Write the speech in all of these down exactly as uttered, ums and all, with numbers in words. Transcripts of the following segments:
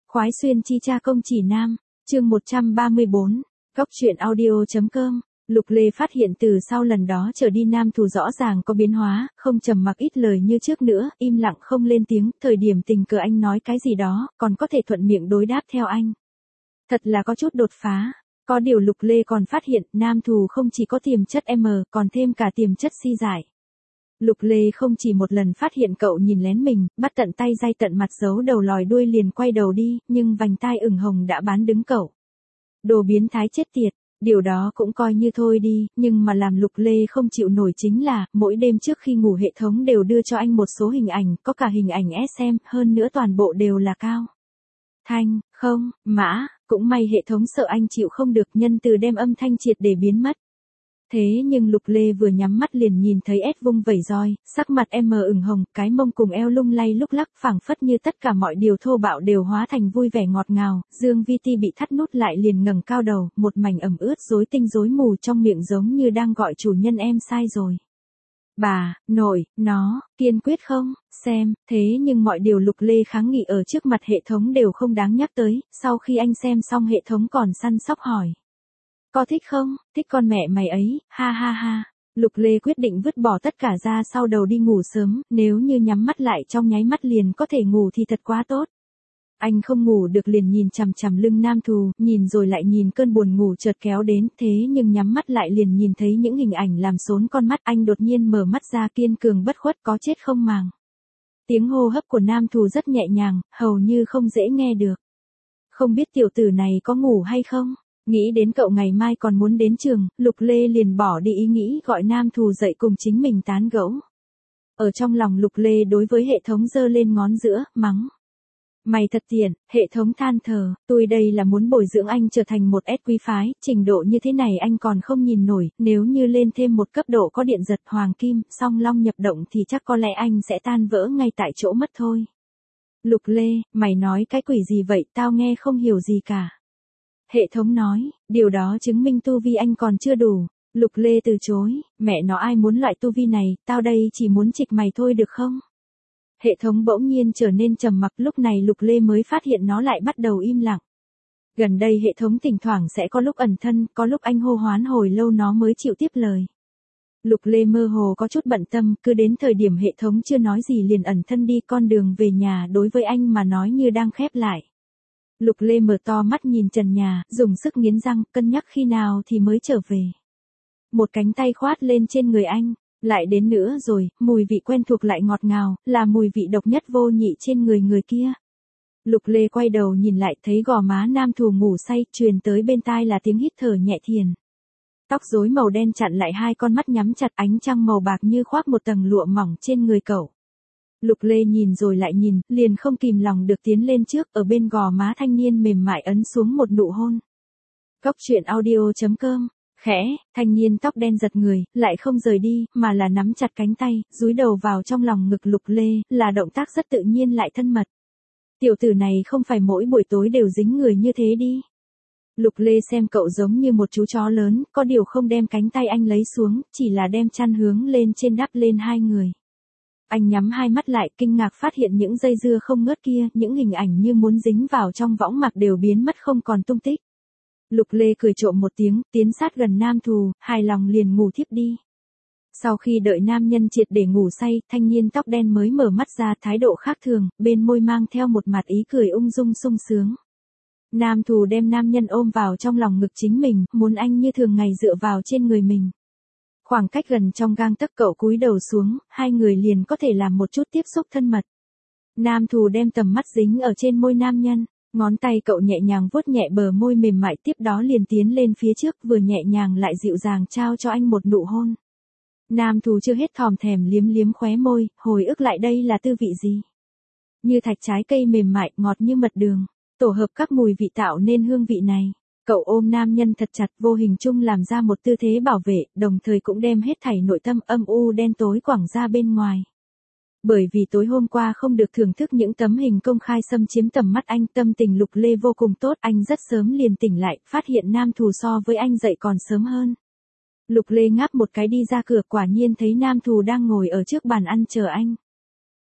Khoái xuyên chi cha công chỉ nam, chương một trăm ba mươi bốn, góc truyện audio.com. Lục Lê phát hiện từ sau lần đó trở đi nam thù rõ ràng có biến hóa, không trầm mặc ít lời như trước nữa, im lặng không lên tiếng, thời điểm tình cờ anh nói cái gì đó, còn có thể thuận miệng đối đáp theo anh. Thật là có chút đột phá. Có điều Lục Lê còn phát hiện, nam thù không chỉ có tiềm chất M, còn thêm cả tiềm chất si dại. Lục Lê không chỉ một lần phát hiện cậu nhìn lén mình, bắt tận tay day tận mặt giấu đầu lòi đuôi liền quay đầu đi, nhưng vành tai ửng hồng đã bán đứng cậu. Đồ biến thái chết tiệt, điều đó cũng coi như thôi đi, nhưng mà làm Lục Lê không chịu nổi chính là, mỗi đêm trước khi ngủ hệ thống đều đưa cho anh một số hình ảnh, có cả hình ảnh ét em, hơn nữa toàn bộ đều là cao. Thanh, không, mã, cũng may hệ thống sợ anh chịu không được nhân từ đem âm thanh triệt để biến mất. Thế nhưng Lục Lê vừa nhắm mắt liền nhìn thấy S vung vẩy roi, sắc mặt em mờ ửng hồng, cái mông cùng eo lung lay lúc lắc phảng phất như tất cả mọi điều thô bạo đều hóa thành vui vẻ ngọt ngào, Dương Vi Ti bị thắt nút lại liền ngẩng cao đầu, một mảnh ẩm ướt rối tinh rối mù trong miệng giống như đang gọi chủ nhân em sai rồi. Bà, nội, nó, kiên quyết không, xem, thế nhưng mọi điều Lục Lê kháng nghị ở trước mặt hệ thống đều không đáng nhắc tới, sau khi anh xem xong hệ thống còn săn sóc hỏi. Có thích không, thích con mẹ mày ấy, ha ha ha. Lục Lê quyết định vứt bỏ tất cả ra sau đầu đi ngủ sớm, nếu như nhắm mắt lại trong nháy mắt liền có thể ngủ thì thật quá tốt. Anh không ngủ được liền nhìn chằm chằm lưng nam thù, nhìn rồi lại nhìn cơn buồn ngủ chợt kéo đến, thế nhưng nhắm mắt lại liền nhìn thấy những hình ảnh làm xốn con mắt, anh đột nhiên mở mắt ra kiên cường bất khuất có chết không màng. Tiếng hô hấp của nam thù rất nhẹ nhàng, hầu như không dễ nghe được. Không biết tiểu tử này có ngủ hay không? Nghĩ đến cậu ngày mai còn muốn đến trường, Lục Lê liền bỏ đi ý nghĩ gọi nam thù dậy cùng chính mình tán gẫu. Ở trong lòng Lục Lê đối với hệ thống giơ lên ngón giữa, mắng. Mày thật tiện, hệ thống than thở, tôi đây là muốn bồi dưỡng anh trở thành một S quý phái, trình độ như thế này anh còn không nhìn nổi, nếu như lên thêm một cấp độ có điện giật hoàng kim, song long nhập động thì chắc có lẽ anh sẽ tan vỡ ngay tại chỗ mất thôi. Lục Lê, mày nói cái quỷ gì vậy, tao nghe không hiểu gì cả. Hệ thống nói, điều đó chứng minh tu vi anh còn chưa đủ. Lục Lê từ chối, mẹ nó ai muốn loại tu vi này, tao đây chỉ muốn trịch mày thôi được không? Hệ thống bỗng nhiên trở nên trầm mặc, lúc này Lục Lê mới phát hiện nó lại bắt đầu im lặng. Gần đây hệ thống thỉnh thoảng sẽ có lúc ẩn thân, có lúc anh hô hoán hồi lâu nó mới chịu tiếp lời. Lục Lê mơ hồ có chút bận tâm, cứ đến thời điểm hệ thống chưa nói gì liền ẩn thân đi, con đường về nhà đối với anh mà nói như đang khép lại. Lục Lê mở to mắt nhìn trần nhà, dùng sức nghiến răng, cân nhắc khi nào thì mới trở về. Một cánh tay khoát lên trên người anh, lại đến nữa rồi, mùi vị quen thuộc lại ngọt ngào, là mùi vị độc nhất vô nhị trên người người kia. Lục Lê quay đầu nhìn lại thấy gò má nam thù ngủ say, truyền tới bên tai là tiếng hít thở nhẹ thiền. Tóc rối màu đen chặn lại hai con mắt nhắm chặt, ánh trăng màu bạc như khoác một tầng lụa mỏng trên người cậu. Lục Lê nhìn rồi lại nhìn, liền không kìm lòng được tiến lên trước, ở bên gò má thanh niên mềm mại ấn xuống một nụ hôn. Góc truyện audio.com. Khẽ, thanh niên tóc đen giật người, lại không rời đi, mà là nắm chặt cánh tay, dúi đầu vào trong lòng ngực Lục Lê, là động tác rất tự nhiên lại thân mật. Tiểu tử này không phải mỗi buổi tối đều dính người như thế đi. Lục Lê xem cậu giống như một chú chó lớn, có điều không đem cánh tay anh lấy xuống, chỉ là đem chăn hướng lên trên đắp lên hai người. Anh nhắm hai mắt lại, kinh ngạc phát hiện những dây dưa không ngớt kia, những hình ảnh như muốn dính vào trong võng mạc đều biến mất không còn tung tích. Lục Lê cười trộm một tiếng, tiến sát gần nam thù, hài lòng liền ngủ thiếp đi. Sau khi đợi nam nhân triệt để ngủ say, thanh niên tóc đen mới mở mắt ra, thái độ khác thường, bên môi mang theo một mặt ý cười ung dung sung sướng. Nam thù đem nam nhân ôm vào trong lòng ngực chính mình, muốn anh như thường ngày dựa vào trên người mình. Khoảng cách gần trong gang tấc, cậu cúi đầu xuống, hai người liền có thể làm một chút tiếp xúc thân mật. Nam thù đem tầm mắt dính ở trên môi nam nhân, ngón tay cậu nhẹ nhàng vuốt nhẹ bờ môi mềm mại, tiếp đó liền tiến lên phía trước, vừa nhẹ nhàng lại dịu dàng trao cho anh một nụ hôn. Nam thù chưa hết thòm thèm liếm liếm khóe môi, hồi ức lại đây là tư vị gì. Như thạch trái cây mềm mại, ngọt như mật đường, tổ hợp các mùi vị tạo nên hương vị này. Cậu ôm nam nhân thật chặt, vô hình chung làm ra một tư thế bảo vệ, đồng thời cũng đem hết thảy nội tâm âm u đen tối quẳng ra bên ngoài. Bởi vì tối hôm qua không được thưởng thức những tấm hình công khai xâm chiếm tầm mắt anh, tâm tình Lục Lê vô cùng tốt, anh rất sớm liền tỉnh lại, phát hiện nam thù so với anh dậy còn sớm hơn. Lục Lê ngáp một cái đi ra cửa, quả nhiên thấy nam thù đang ngồi ở trước bàn ăn chờ anh.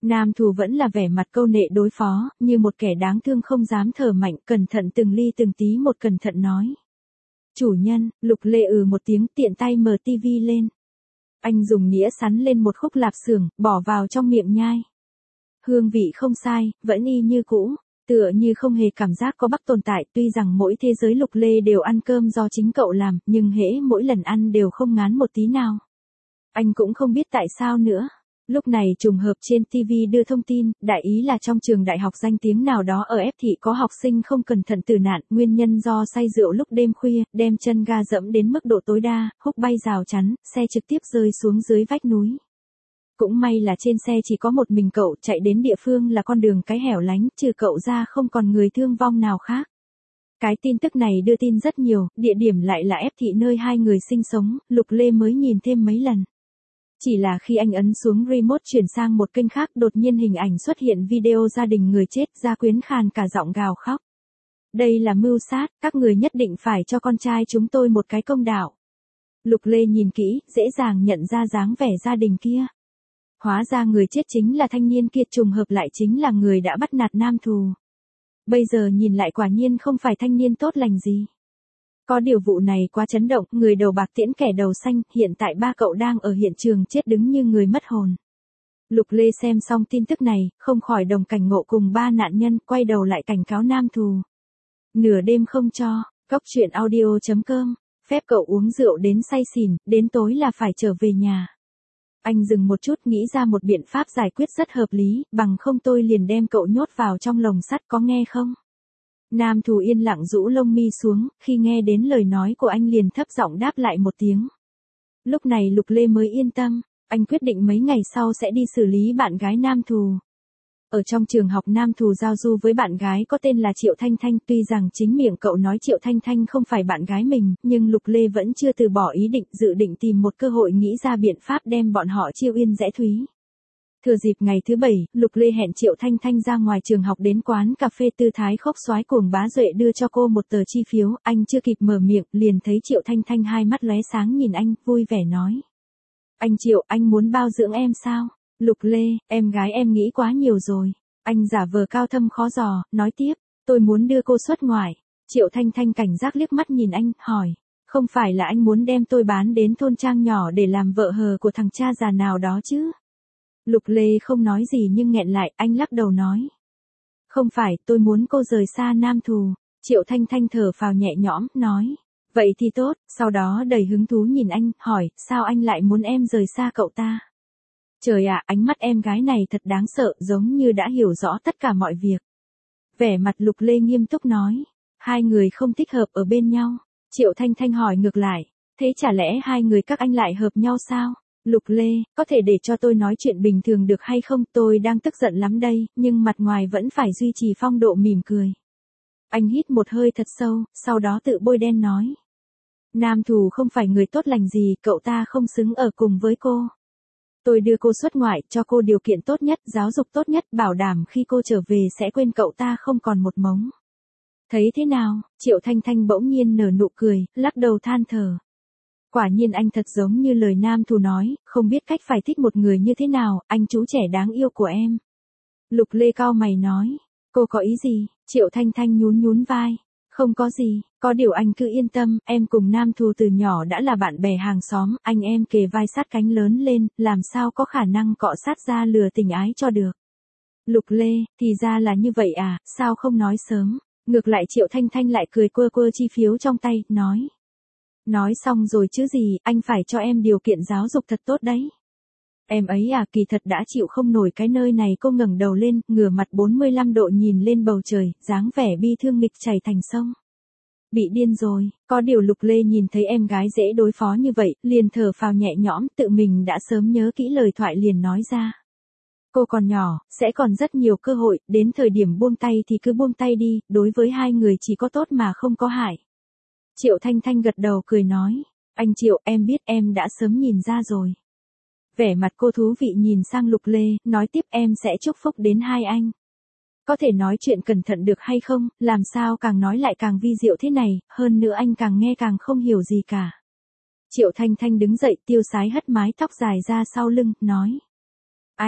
Nam thù vẫn là vẻ mặt câu nệ đối phó, như một kẻ đáng thương không dám thở mạnh, cẩn thận từng ly từng tí một cẩn thận nói. Chủ nhân, Lục Lê ừ một tiếng tiện tay mở tivi lên. Anh dùng nĩa sắn lên một khúc lạp xưởng, bỏ vào trong miệng nhai. Hương vị không sai, vẫn y như cũ, tựa như không hề cảm giác có Bắc tồn tại. Tuy rằng mỗi thế giới Lục Lê đều ăn cơm do chính cậu làm, nhưng hễ mỗi lần ăn đều không ngán một tí nào. Anh cũng không biết tại sao nữa. Lúc này trùng hợp trên ti vi đưa thông tin, đại ý là trong trường đại học danh tiếng nào đó ở F thị có học sinh không cẩn thận tử nạn, nguyên nhân do say rượu lúc đêm khuya, đem chân ga dẫm đến mức độ tối đa, húc bay rào chắn, xe trực tiếp rơi xuống dưới vách núi. Cũng may là trên xe chỉ có một mình cậu, chạy đến địa phương là con đường cái hẻo lánh, trừ cậu ra không còn người thương vong nào khác. Cái tin tức này đưa tin rất nhiều, địa điểm lại là F thị nơi hai người sinh sống, Lục Lê mới nhìn thêm mấy lần. Chỉ là khi anh ấn xuống remote chuyển sang một kênh khác, đột nhiên hình ảnh xuất hiện video gia đình người chết, Gia Quyến khàn cả giọng gào khóc. Đây là mưu sát, các người nhất định phải cho con trai chúng tôi một cái công đạo. Lục Lê nhìn kỹ, dễ dàng nhận ra dáng vẻ gia đình kia. Hóa ra người chết chính là thanh niên kia, trùng hợp lại chính là người đã bắt nạt nam thù. Bây giờ nhìn lại quả nhiên không phải thanh niên tốt lành gì. Có điều vụ này quá chấn động, người đầu bạc tiễn kẻ đầu xanh, hiện tại ba cậu đang ở hiện trường chết đứng như người mất hồn. Lục Lê xem xong tin tức này, không khỏi đồng cảnh ngộ cùng ba nạn nhân, quay đầu lại cảnh cáo nam thù. Nửa đêm không cho, cóc truyện audio chấm com, phép cậu uống rượu đến say xỉn, đến tối là phải trở về nhà. Anh dừng một chút nghĩ ra một biện pháp giải quyết rất hợp lý, bằng không tôi liền đem cậu nhốt vào trong lồng sắt, có nghe không? Nam thù yên lặng rũ lông mi xuống, khi nghe đến lời nói của anh liền thấp giọng đáp lại một tiếng. Lúc này Lục Lê mới yên tâm, anh quyết định mấy ngày sau sẽ đi xử lý bạn gái nam thù. Ở trong trường học nam thù giao du với bạn gái có tên là Triệu Thanh Thanh, tuy rằng chính miệng cậu nói Triệu Thanh Thanh không phải bạn gái mình, nhưng Lục Lê vẫn chưa từ bỏ ý định, dự định tìm một cơ hội nghĩ ra biện pháp đem bọn họ chiêu yên rẽ thúy. Thừa dịp ngày thứ bảy, Lục Lê hẹn Triệu Thanh Thanh ra ngoài trường học đến quán cà phê tư thái khốc soái cuồng bá Duệ đưa cho cô một tờ chi phiếu, anh chưa kịp mở miệng, liền thấy Triệu Thanh Thanh hai mắt lóe sáng nhìn anh, vui vẻ nói. Anh Triệu, anh muốn bao dưỡng em sao? Lục Lê, em gái em nghĩ quá nhiều rồi. Anh giả vờ cao thâm khó dò, nói tiếp, tôi muốn đưa cô xuất ngoại. Triệu Thanh Thanh cảnh giác liếc mắt nhìn anh, hỏi, không phải là anh muốn đem tôi bán đến thôn trang nhỏ để làm vợ hờ của thằng cha già nào đó chứ? Lục Lê không nói gì nhưng nghẹn lại, anh lắc đầu nói. Không phải, tôi muốn cô rời xa nam thù. Triệu Thanh Thanh thở phào nhẹ nhõm, nói. Vậy thì tốt, sau đó đầy hứng thú nhìn anh, hỏi, sao anh lại muốn em rời xa cậu ta? Trời ạ, ánh mắt em gái này thật đáng sợ, giống như đã hiểu rõ tất cả mọi việc. Vẻ mặt Lục Lê nghiêm túc nói. Hai người không thích hợp ở bên nhau. Triệu Thanh Thanh hỏi ngược lại. Thế chả lẽ hai người các anh lại hợp nhau sao? Lục Lê, có thể để cho tôi nói chuyện bình thường được hay không? Tôi đang tức giận lắm đây, nhưng mặt ngoài vẫn phải duy trì phong độ mỉm cười. Anh hít một hơi thật sâu, sau đó tự bôi đen nói. Nam thù không phải người tốt lành gì, cậu ta không xứng ở cùng với cô. Tôi đưa cô xuất ngoại, cho cô điều kiện tốt nhất, giáo dục tốt nhất, bảo đảm khi cô trở về sẽ quên cậu ta không còn một mống. Thấy thế nào? Triệu Thanh Thanh bỗng nhiên nở nụ cười, lắc đầu than thở. Quả nhiên anh thật giống như lời nam thù nói, không biết cách phải thích một người như thế nào, anh chú trẻ đáng yêu của em. Lục Lê cau mày nói, cô có ý gì? Triệu Thanh Thanh nhún nhún vai. Không có gì, có điều anh cứ yên tâm, em cùng nam thù từ nhỏ đã là bạn bè hàng xóm, anh em kề vai sát cánh lớn lên, làm sao có khả năng cọ sát ra lừa tình ái cho được. Lục Lê, thì ra là như vậy à, sao không nói sớm? Ngược lại Triệu Thanh Thanh lại cười quơ quơ chi phiếu trong tay, nói. Nói xong rồi chứ gì, anh phải cho em điều kiện giáo dục thật tốt đấy. Em ấy à, kỳ thật đã chịu không nổi cái nơi này. Cô ngẩng đầu lên, ngửa mặt bốn mươi lăm độ nhìn lên bầu trời, dáng vẻ bi thương nghịch chảy thành sông. Bị điên rồi, có điều Lục Lê nhìn thấy em gái dễ đối phó như vậy, liền thở phào nhẹ nhõm, tự mình đã sớm nhớ kỹ lời thoại liền nói ra. Cô còn nhỏ, sẽ còn rất nhiều cơ hội, đến thời điểm buông tay thì cứ buông tay đi, đối với hai người chỉ có tốt mà không có hại. Triệu Thanh Thanh gật đầu cười nói, anh Triệu, em biết em đã sớm nhìn ra rồi. Vẻ mặt cô thú vị nhìn sang Lục Lê, nói tiếp em sẽ chúc phúc đến hai anh. Có thể nói chuyện cẩn thận được hay không, làm sao càng nói lại càng vi diệu thế này, hơn nữa anh càng nghe càng không hiểu gì cả. Triệu Thanh Thanh đứng dậy tiêu sái hất mái tóc dài ra sau lưng, nói. Anh,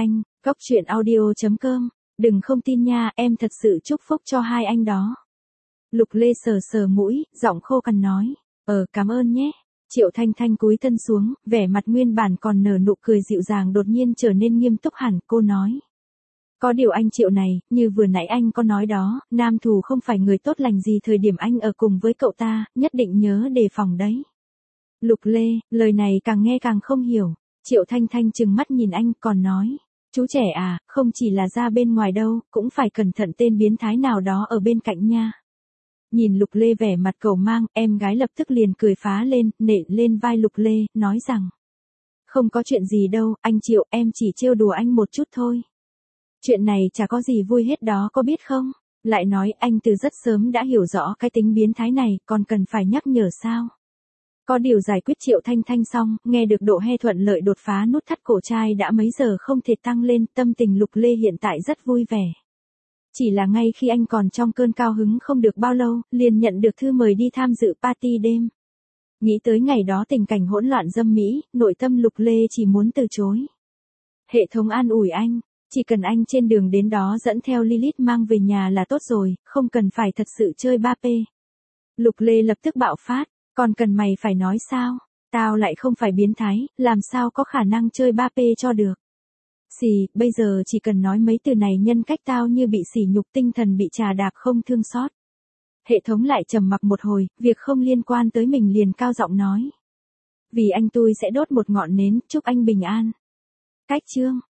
Cóc truyện audio chấm com, đừng không tin nha, em thật sự chúc phúc cho hai anh đó. Lục Lê sờ sờ mũi, giọng khô cằn nói, ờ cảm ơn nhé. Triệu Thanh Thanh cúi thân xuống, vẻ mặt nguyên bản còn nở nụ cười dịu dàng đột nhiên trở nên nghiêm túc hẳn, cô nói. Có điều anh Triệu này, như vừa nãy anh có nói đó, Nam Thù không phải người tốt lành gì thời điểm anh ở cùng với cậu ta, nhất định nhớ đề phòng đấy. Lục Lê, lời này càng nghe càng không hiểu. Triệu Thanh Thanh trừng mắt nhìn anh còn nói. Chú trẻ à, không chỉ là ra bên ngoài đâu, cũng phải cẩn thận tên biến thái nào đó ở bên cạnh nha. Nhìn Lục Lê vẻ mặt cầu mang, em gái lập tức liền cười phá lên, nện lên vai Lục Lê, nói rằng. Không có chuyện gì đâu, anh Triệu, em chỉ trêu đùa anh một chút thôi. Chuyện này chả có gì vui hết đó có biết không? Lại nói anh từ rất sớm đã hiểu rõ cái tính biến thái này, còn cần phải nhắc nhở sao? Có điều giải quyết Triệu Thanh Thanh xong, nghe được Độ He thuận lợi đột phá nút thắt cổ trai đã mấy giờ không thể tăng lên, tâm tình Lục Lê hiện tại rất vui vẻ. Chỉ là ngay khi anh còn trong cơn cao hứng không được bao lâu, liền nhận được thư mời đi tham dự party đêm. Nghĩ tới ngày đó tình cảnh hỗn loạn dâm mỹ, nội tâm Lục Lê chỉ muốn từ chối. Hệ thống an ủi anh, chỉ cần anh trên đường đến đó dẫn theo Lilith mang về nhà là tốt rồi, không cần phải thật sự chơi ba P. Lục Lê lập tức bạo phát, còn cần mày phải nói sao? Tao lại không phải biến thái, làm sao có khả năng chơi ba P cho được. Xì, bây giờ chỉ cần nói mấy từ này nhân cách tao như bị sỉ nhục tinh thần bị trà đạp không thương xót. Hệ thống lại trầm mặc một hồi, việc không liên quan tới mình liền cao giọng nói. Vì anh tôi sẽ đốt một ngọn nến, chúc anh bình an. Cách chương.